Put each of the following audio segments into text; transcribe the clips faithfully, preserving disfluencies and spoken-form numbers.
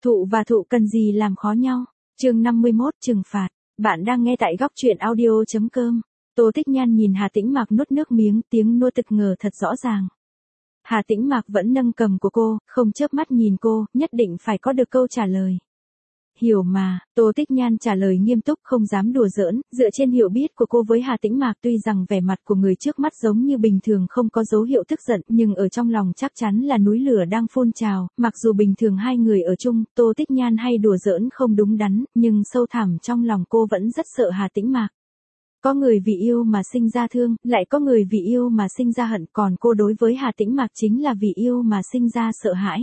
Thụ và thụ cần gì làm khó nhau. Chương năm mươi mốt trừng phạt. Bạn đang nghe tại góc truyện audio chấm com. Tô Tích Nhan nhìn Hà Tĩnh Mạc nuốt nước miếng, tiếng nuốt tực ngờ thật rõ ràng. Hà Tĩnh Mạc vẫn nâng cầm của cô, không chớp mắt nhìn cô, nhất định phải có được câu trả lời. Hiểu mà, Tô Tích Nhan trả lời nghiêm túc, không dám đùa giỡn, dựa trên hiểu biết của cô với Hà Tĩnh Mạc, tuy rằng vẻ mặt của người trước mắt giống như bình thường không có dấu hiệu tức giận, nhưng ở trong lòng chắc chắn là núi lửa đang phun trào, mặc dù bình thường hai người ở chung, Tô Tích Nhan hay đùa giỡn không đúng đắn, nhưng sâu thẳm trong lòng cô vẫn rất sợ Hà Tĩnh Mạc. Có người vì yêu mà sinh ra thương, lại có người vì yêu mà sinh ra hận, còn cô đối với Hà Tĩnh Mạc chính là vì yêu mà sinh ra sợ hãi.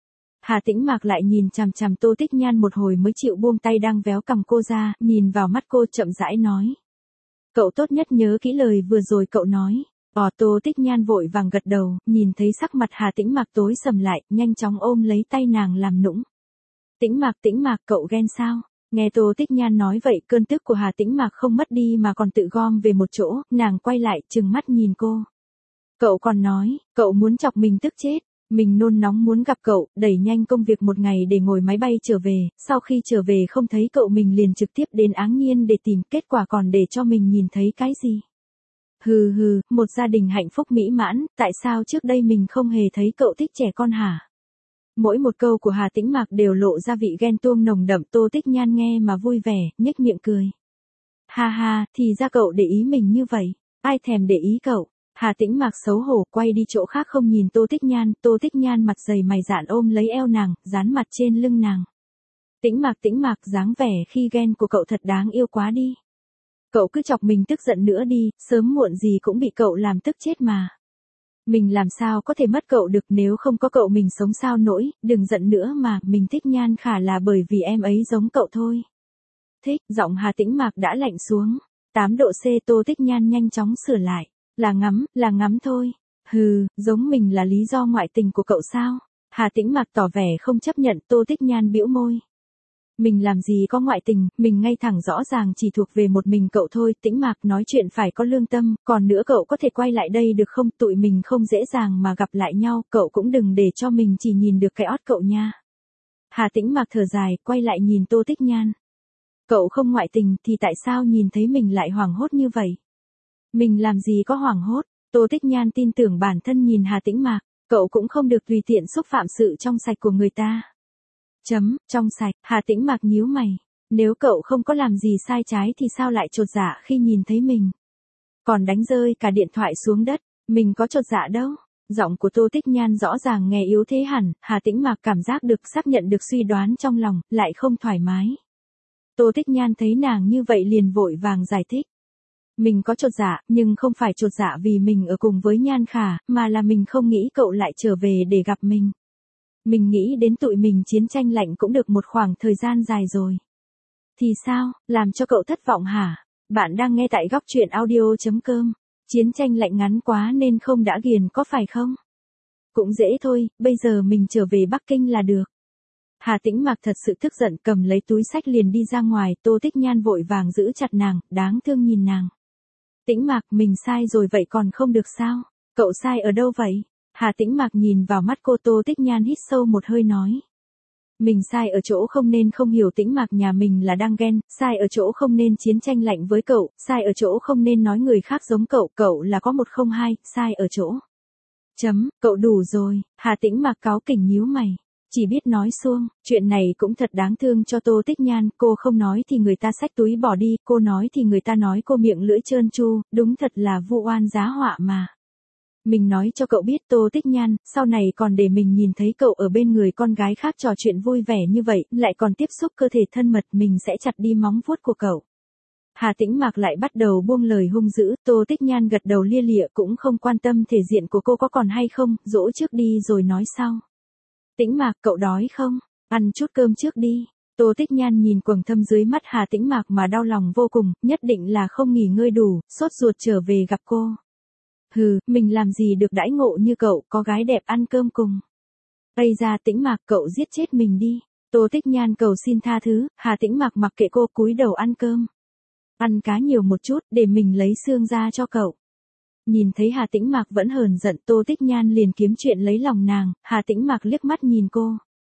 Hà Tĩnh Mạc lại nhìn chằm chằm Tô Tích Nhan một hồi mới chịu buông tay đang véo cằm cô ra, nhìn vào mắt cô chậm rãi nói. Cậu tốt nhất nhớ kỹ lời vừa rồi cậu nói. Ồ, Tô Tích Nhan vội vàng gật đầu, nhìn thấy sắc mặt Hà Tĩnh Mạc tối sầm lại, nhanh chóng ôm lấy tay nàng làm nũng. Tĩnh Mạc, Tĩnh Mạc, cậu ghen sao? Nghe Tô Tích Nhan nói vậy, cơn tức của Hà Tĩnh Mạc không mất đi mà còn tự gom về một chỗ, nàng quay lại, trừng mắt nhìn cô. Cậu còn nói, cậu muốn chọc mình tức chết. Mình nôn nóng muốn gặp cậu, đẩy nhanh công việc một ngày để ngồi máy bay trở về, sau khi trở về không thấy cậu mình liền trực tiếp đến Áng Nhiên để tìm, kết quả còn để cho mình nhìn thấy cái gì. Hừ hừ, một gia đình hạnh phúc mỹ mãn, tại sao trước đây mình không hề thấy cậu thích trẻ con hả? Mỗi một câu của Hà Tĩnh Mạc đều lộ ra vị ghen tuông nồng đậm. Tô Tích Nhan nghe mà vui vẻ, nhếch miệng cười. Ha ha, thì ra cậu để ý mình như vậy, ai thèm để ý cậu. Hà Tĩnh Mạc xấu hổ quay đi chỗ khác không nhìn Tô Tích Nhan, Tô Tích Nhan mặt dày mày dạn ôm lấy eo nàng, dán mặt trên lưng nàng. Tĩnh Mạc, Tĩnh Mạc, dáng vẻ khi ghen của cậu thật đáng yêu quá đi. Cậu cứ chọc mình tức giận nữa đi, sớm muộn gì cũng bị cậu làm tức chết mà. Mình làm sao có thể mất cậu được, nếu không có cậu mình sống sao nổi, đừng giận nữa mà, mình thích Nhan Khả là bởi vì em ấy giống cậu thôi. Thích, giọng Hà Tĩnh Mạc đã lạnh xuống. tám độ C. Tô Tích Nhan nhanh chóng sửa lại. Là ngắm, là ngắm thôi. Hừ, giống mình là lý do ngoại tình của cậu sao? Hà Tĩnh Mạc tỏ vẻ không chấp nhận. Tô Tích Nhan bĩu môi. Mình làm gì có ngoại tình, mình ngay thẳng rõ ràng chỉ thuộc về một mình cậu thôi. Tĩnh Mạc, nói chuyện phải có lương tâm, còn nữa cậu có thể quay lại đây được không? Tụi mình không dễ dàng mà gặp lại nhau, cậu cũng đừng để cho mình chỉ nhìn được cái ót cậu nha. Hà Tĩnh Mạc thở dài, quay lại nhìn Tô Tích Nhan. Cậu không ngoại tình thì tại sao nhìn thấy mình lại hoảng hốt như vậy? Mình làm gì có hoảng hốt. Tô Tích Nhan tin tưởng bản thân nhìn Hà Tĩnh Mạc, cậu cũng không được tùy tiện xúc phạm sự trong sạch của người ta. Chấm, trong sạch, Hà Tĩnh Mạc nhíu mày. Nếu cậu không có làm gì sai trái thì sao lại chột dạ khi nhìn thấy mình? Còn đánh rơi cả điện thoại xuống đất, mình có chột dạ đâu. Giọng của Tô Tích Nhan rõ ràng nghe yếu thế hẳn, Hà Tĩnh Mạc cảm giác được xác nhận được suy đoán trong lòng, lại không thoải mái. Tô Tích Nhan thấy nàng như vậy liền vội vàng giải thích. Mình có chột dạ, nhưng không phải chột dạ vì mình ở cùng với Nhan Khả, mà là mình không nghĩ cậu lại trở về để gặp mình. Mình nghĩ đến tụi mình chiến tranh lạnh cũng được một khoảng thời gian dài rồi. Thì sao, làm cho cậu thất vọng hả? Bạn đang nghe tại góc truyện audio chấm com. Chiến tranh lạnh ngắn quá nên không đã ghiền có phải không? Cũng dễ thôi, bây giờ mình trở về Bắc Kinh là được. Hà Tĩnh Mạc thật sự tức giận, cầm lấy túi xách liền đi ra ngoài. Tô Tích Nhan vội vàng giữ chặt nàng, đáng thương nhìn nàng. Tĩnh Mạc, mình sai rồi vậy còn không được sao? Cậu sai ở đâu vậy? Hà Tĩnh Mạc nhìn vào mắt cô. Tô Tích Nhan hít sâu một hơi nói. Mình sai ở chỗ không nên không hiểu Tĩnh Mạc nhà mình là đang ghen, sai ở chỗ không nên chiến tranh lạnh với cậu, sai ở chỗ không nên nói người khác giống cậu, cậu là có một không hai, sai ở chỗ. Chấm, cậu đủ rồi. Hà Tĩnh Mạc cáu kỉnh nhíu mày. Chỉ biết nói suông, chuyện này cũng thật đáng thương cho Tô Tích Nhan, cô không nói thì người ta xách túi bỏ đi, cô nói thì người ta nói cô miệng lưỡi trơn tru, đúng thật là vu oan giá họa mà. Mình nói cho cậu biết Tô Tích Nhan, sau này còn để mình nhìn thấy cậu ở bên người con gái khác trò chuyện vui vẻ như vậy, lại còn tiếp xúc cơ thể thân mật, mình sẽ chặt đi móng vuốt của cậu. Hà Tĩnh Mạc lại bắt đầu buông lời hung dữ. Tô Tích Nhan gật đầu lia lịa cũng không quan tâm thể diện của cô có còn hay không, dỗ trước đi rồi nói sau. Tĩnh Mạc, cậu đói không? Ăn chút cơm trước đi. Tô Tích Nhan nhìn quầng thâm dưới mắt Hà Tĩnh Mạc mà đau lòng vô cùng, nhất định là không nghỉ ngơi đủ, sốt ruột trở về gặp cô. Hừ, mình làm gì được đãi ngộ như cậu, có gái đẹp ăn cơm cùng. Ây ra Tĩnh Mạc, cậu giết chết mình đi. Tô Tích Nhan cầu xin tha thứ, Hà Tĩnh Mạc mặc kệ cô, cúi đầu ăn cơm. Ăn cá nhiều một chút, để mình lấy xương ra cho cậu. Nhìn thấy Hà Tĩnh Mạc vẫn hờn giận, Tô Tích Nhan liền kiếm chuyện lấy lòng nàng. Hà Tĩnh Mạc liếc mắt nhìn cô.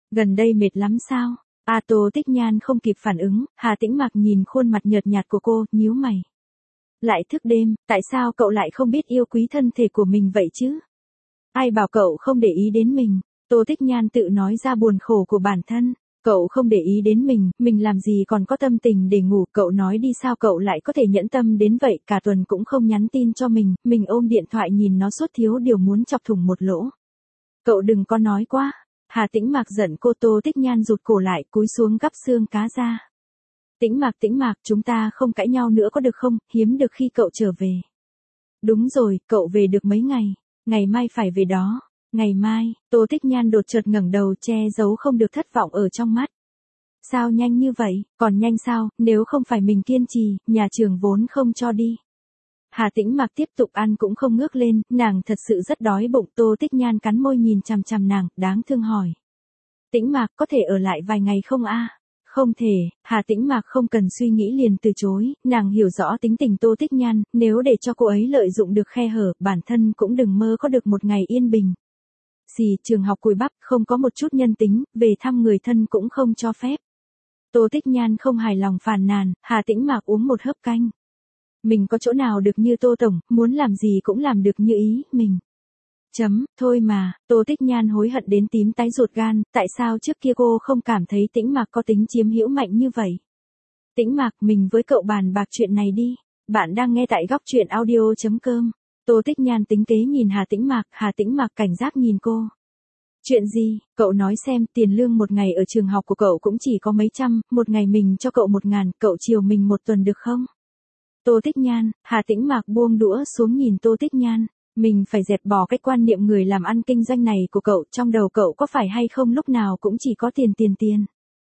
Gần đây mệt lắm sao? A Tô Tích Nhan không kịp phản ứng, Hà Tĩnh Mặc nhìn khuôn mặt nhợt nhạt của cô, nhíu mày. Lại thức đêm, tại sao cậu lại không biết yêu quý thân thể của mình vậy chứ? Ai bảo cậu không để ý đến mình? Tô Tích Nhan tự nói ra buồn khổ của bản thân. Cậu không để ý đến mình, mình làm gì còn có tâm tình để ngủ, cậu nói đi sao cậu lại có thể nhẫn tâm đến vậy, cả tuần cũng không nhắn tin cho mình, mình ôm điện thoại nhìn nó suốt thiếu điều muốn chọc thủng một lỗ. Cậu đừng có nói quá. Hà Tĩnh Mạc giận cô. Tô Tích Nhan rụt cổ lại, cúi xuống gắp xương cá ra. Tĩnh Mạc, Tĩnh Mạc, chúng ta không cãi nhau nữa có được không, hiếm được khi cậu trở về. Đúng rồi, cậu về được mấy ngày, ngày mai phải về đó. Ngày mai, Tô Tích Nhan đột chợt ngẩng đầu, che giấu không được thất vọng ở trong mắt. Sao nhanh như vậy, còn nhanh sao, nếu không phải mình kiên trì, nhà trường vốn không cho đi. Hà Tĩnh Mạc tiếp tục ăn cũng không ngước lên, nàng thật sự rất đói bụng. Tô Tích Nhan cắn môi nhìn chằm chằm nàng, đáng thương hỏi. Tĩnh Mạc, có thể ở lại vài ngày không a? Không thể. Hà Tĩnh Mạc không cần suy nghĩ liền từ chối, nàng hiểu rõ tính tình Tô Tích Nhan, nếu để cho cô ấy lợi dụng được khe hở, bản thân cũng đừng mơ có được một ngày yên bình. Xì, trường học cùi bắp, không có một chút nhân tính, về thăm người thân cũng không cho phép. Tô Tích Nhan không hài lòng phàn nàn, Hà Tĩnh Mạc uống một hớp canh. Mình có chỗ nào được như Tô Tổng, muốn làm gì cũng làm được như ý, mình. Chấm, thôi mà, Tô Tích Nhan hối hận đến tím tái ruột gan, tại sao trước kia cô không cảm thấy Tĩnh Mạc có tính chiếm hữu mạnh như vậy? Tĩnh Mạc, mình với cậu bàn bạc chuyện này đi. Bạn đang nghe tại góc truyện audio chấm com. Tô Tích Nhan tính kế nhìn Hà Tĩnh Mạc, Hà Tĩnh Mạc cảnh giác nhìn cô. Chuyện gì, cậu nói xem, tiền lương một ngày ở trường học của cậu cũng chỉ có mấy trăm, một ngày mình cho cậu một ngàn, cậu chiều mình một tuần được không? Tô Tích Nhan, Hà Tĩnh Mạc buông đũa xuống nhìn Tô Tích Nhan, mình phải dẹp bỏ cái quan niệm người làm ăn kinh doanh này của cậu, trong đầu cậu có phải hay không lúc nào cũng chỉ có tiền tiền tiền.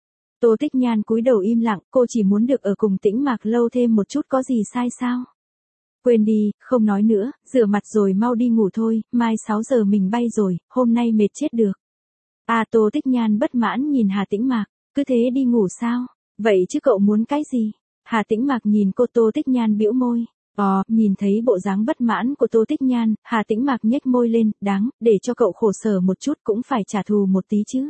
Tô Tích Nhan cúi đầu im lặng, cô chỉ muốn được ở cùng Tĩnh Mạc lâu thêm một chút, có gì sai sao? Quên đi, không nói nữa, rửa mặt rồi mau đi ngủ thôi, mai sáu giờ mình bay rồi, hôm nay mệt chết được. À Tô Tích Nhan bất mãn nhìn Hà Tĩnh Mạc, cứ thế đi ngủ sao? Vậy chứ cậu muốn cái gì? Hà Tĩnh Mạc nhìn cô. Tô Tích Nhan bĩu môi. Ờ, nhìn thấy bộ dáng bất mãn của Tô Tích Nhan, Hà Tĩnh Mạc nhếch môi lên, đáng, để cho cậu khổ sở một chút cũng phải trả thù một tí chứ.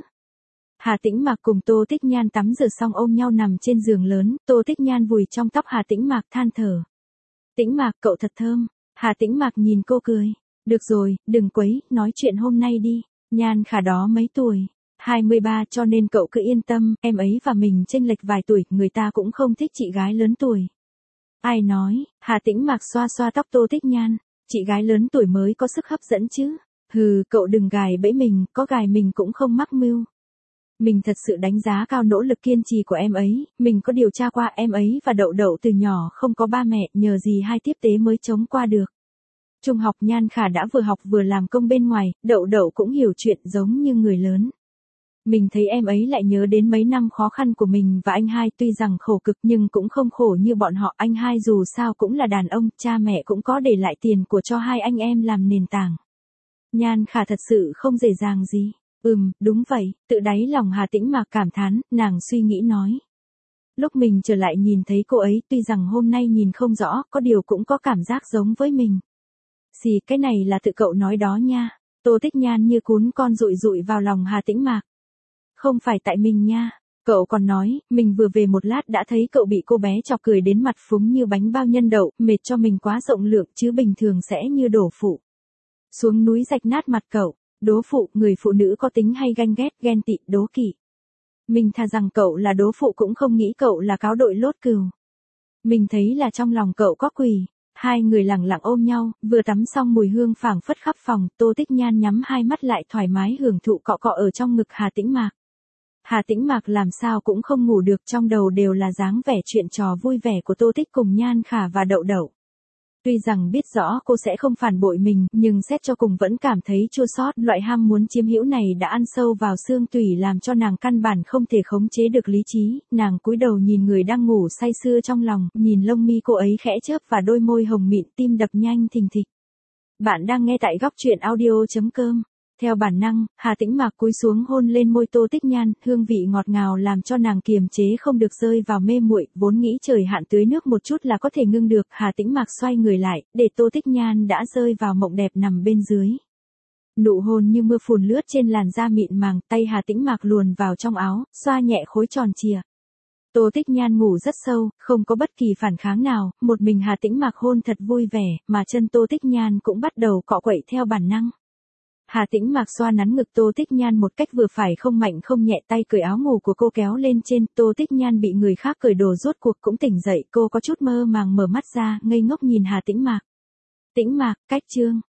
Hà Tĩnh Mạc cùng Tô Tích Nhan tắm rửa xong ôm nhau nằm trên giường lớn, Tô Tích Nhan vùi trong tóc Hà Tĩnh Mạc than thở. Tĩnh Mạc, cậu thật thơm. Hà Tĩnh Mạc nhìn cô cười. Được rồi, đừng quấy, nói chuyện hôm nay đi. Nhan Khả đó mấy tuổi? hai mươi ba, cho nên cậu cứ yên tâm, em ấy và mình chênh lệch vài tuổi, người ta cũng không thích chị gái lớn tuổi. Ai nói? Hà Tĩnh Mạc xoa xoa tóc Tô Tích Nhan. Chị gái lớn tuổi mới có sức hấp dẫn chứ. Hừ, cậu đừng gài bẫy mình, có gài mình cũng không mắc mưu. Mình thật sự đánh giá cao nỗ lực kiên trì của em ấy, mình có điều tra qua em ấy và Đậu Đậu từ nhỏ không có ba mẹ, nhờ gì hai tiếp tế mới chống qua được. Trung học Nhan Khả đã vừa học vừa làm công bên ngoài, Đậu Đậu cũng hiểu chuyện giống như người lớn. Mình thấy em ấy lại nhớ đến mấy năm khó khăn của mình và anh hai, tuy rằng khổ cực nhưng cũng không khổ như bọn họ, anh hai dù sao cũng là đàn ông, cha mẹ cũng có để lại tiền của cho hai anh em làm nền tảng. Nhan Khả thật sự không dễ dàng gì. Ừm, đúng vậy, tự đáy lòng Hà Tĩnh Mạc cảm thán, nàng suy nghĩ nói. Lúc mình trở lại nhìn thấy cô ấy, tuy rằng hôm nay nhìn không rõ, có điều cũng có cảm giác giống với mình. Xì, cái này là tự cậu nói đó nha. Tô Tích Nhan như cún con dụi dụi vào lòng Hà Tĩnh Mạc. Không phải tại mình nha. Cậu còn nói, mình vừa về một lát đã thấy cậu bị cô bé chọc cười đến mặt phúng như bánh bao nhân đậu, mệt cho mình quá rộng lượng chứ bình thường sẽ như đổ phụ. Xuống núi rạch nát mặt cậu. Đố phụ, người phụ nữ có tính hay ganh ghét, ghen tị, đố kỵ. Mình thà rằng cậu là đố phụ cũng không nghĩ cậu là cáo đội lốt cừu. Mình thấy là trong lòng cậu có quỷ. Hai người lặng lặng ôm nhau, vừa tắm xong mùi hương phảng phất khắp phòng, Tô Tích Nhan nhắm hai mắt lại thoải mái hưởng thụ cọ cọ ở trong ngực Hà Tĩnh Mạc. Hà Tĩnh Mạc làm sao cũng không ngủ được, trong đầu đều là dáng vẻ chuyện trò vui vẻ của Tô Tích cùng Nhan Khả và Đậu Đậu. Tuy rằng biết rõ cô sẽ không phản bội mình, nhưng xét cho cùng vẫn cảm thấy chua xót, loại ham muốn chiếm hữu này đã ăn sâu vào xương tủy làm cho nàng căn bản không thể khống chế được lý trí, nàng cúi đầu nhìn người đang ngủ say sưa trong lòng, nhìn lông mi cô ấy khẽ chớp và đôi môi hồng mịn, tim đập nhanh thình thịch. Bạn đang nghe tại góc truyện audio chấm com. Theo bản năng, Hà Tĩnh Mạc cúi xuống hôn lên môi Tô Tích Nhan, hương vị ngọt ngào làm cho nàng kiềm chế không được rơi vào mê muội, vốn nghĩ trời hạn tưới nước một chút là có thể ngưng được, Hà Tĩnh Mạc xoay người lại, để Tô Tích Nhan đã rơi vào mộng đẹp nằm bên dưới. Nụ hôn như mưa phùn lướt trên làn da mịn màng, tay Hà Tĩnh Mạc luồn vào trong áo, xoa nhẹ khối tròn trìa. Tô Tích Nhan ngủ rất sâu, không có bất kỳ phản kháng nào, một mình Hà Tĩnh Mạc hôn thật vui vẻ, mà chân Tô Tích Nhan cũng bắt đầu cọ quậy theo bản năng. Hà Tĩnh Mạc xoa nắn ngực Tô Tích Nhan một cách vừa phải, không mạnh không nhẹ, tay cởi áo ngủ của cô kéo lên trên. Tô Tích Nhan bị người khác cởi đồ rốt cuộc cũng tỉnh dậy, cô có chút mơ màng mở mắt ra, ngây ngốc nhìn Hà Tĩnh Mạc. Tĩnh Mạc, cách chương.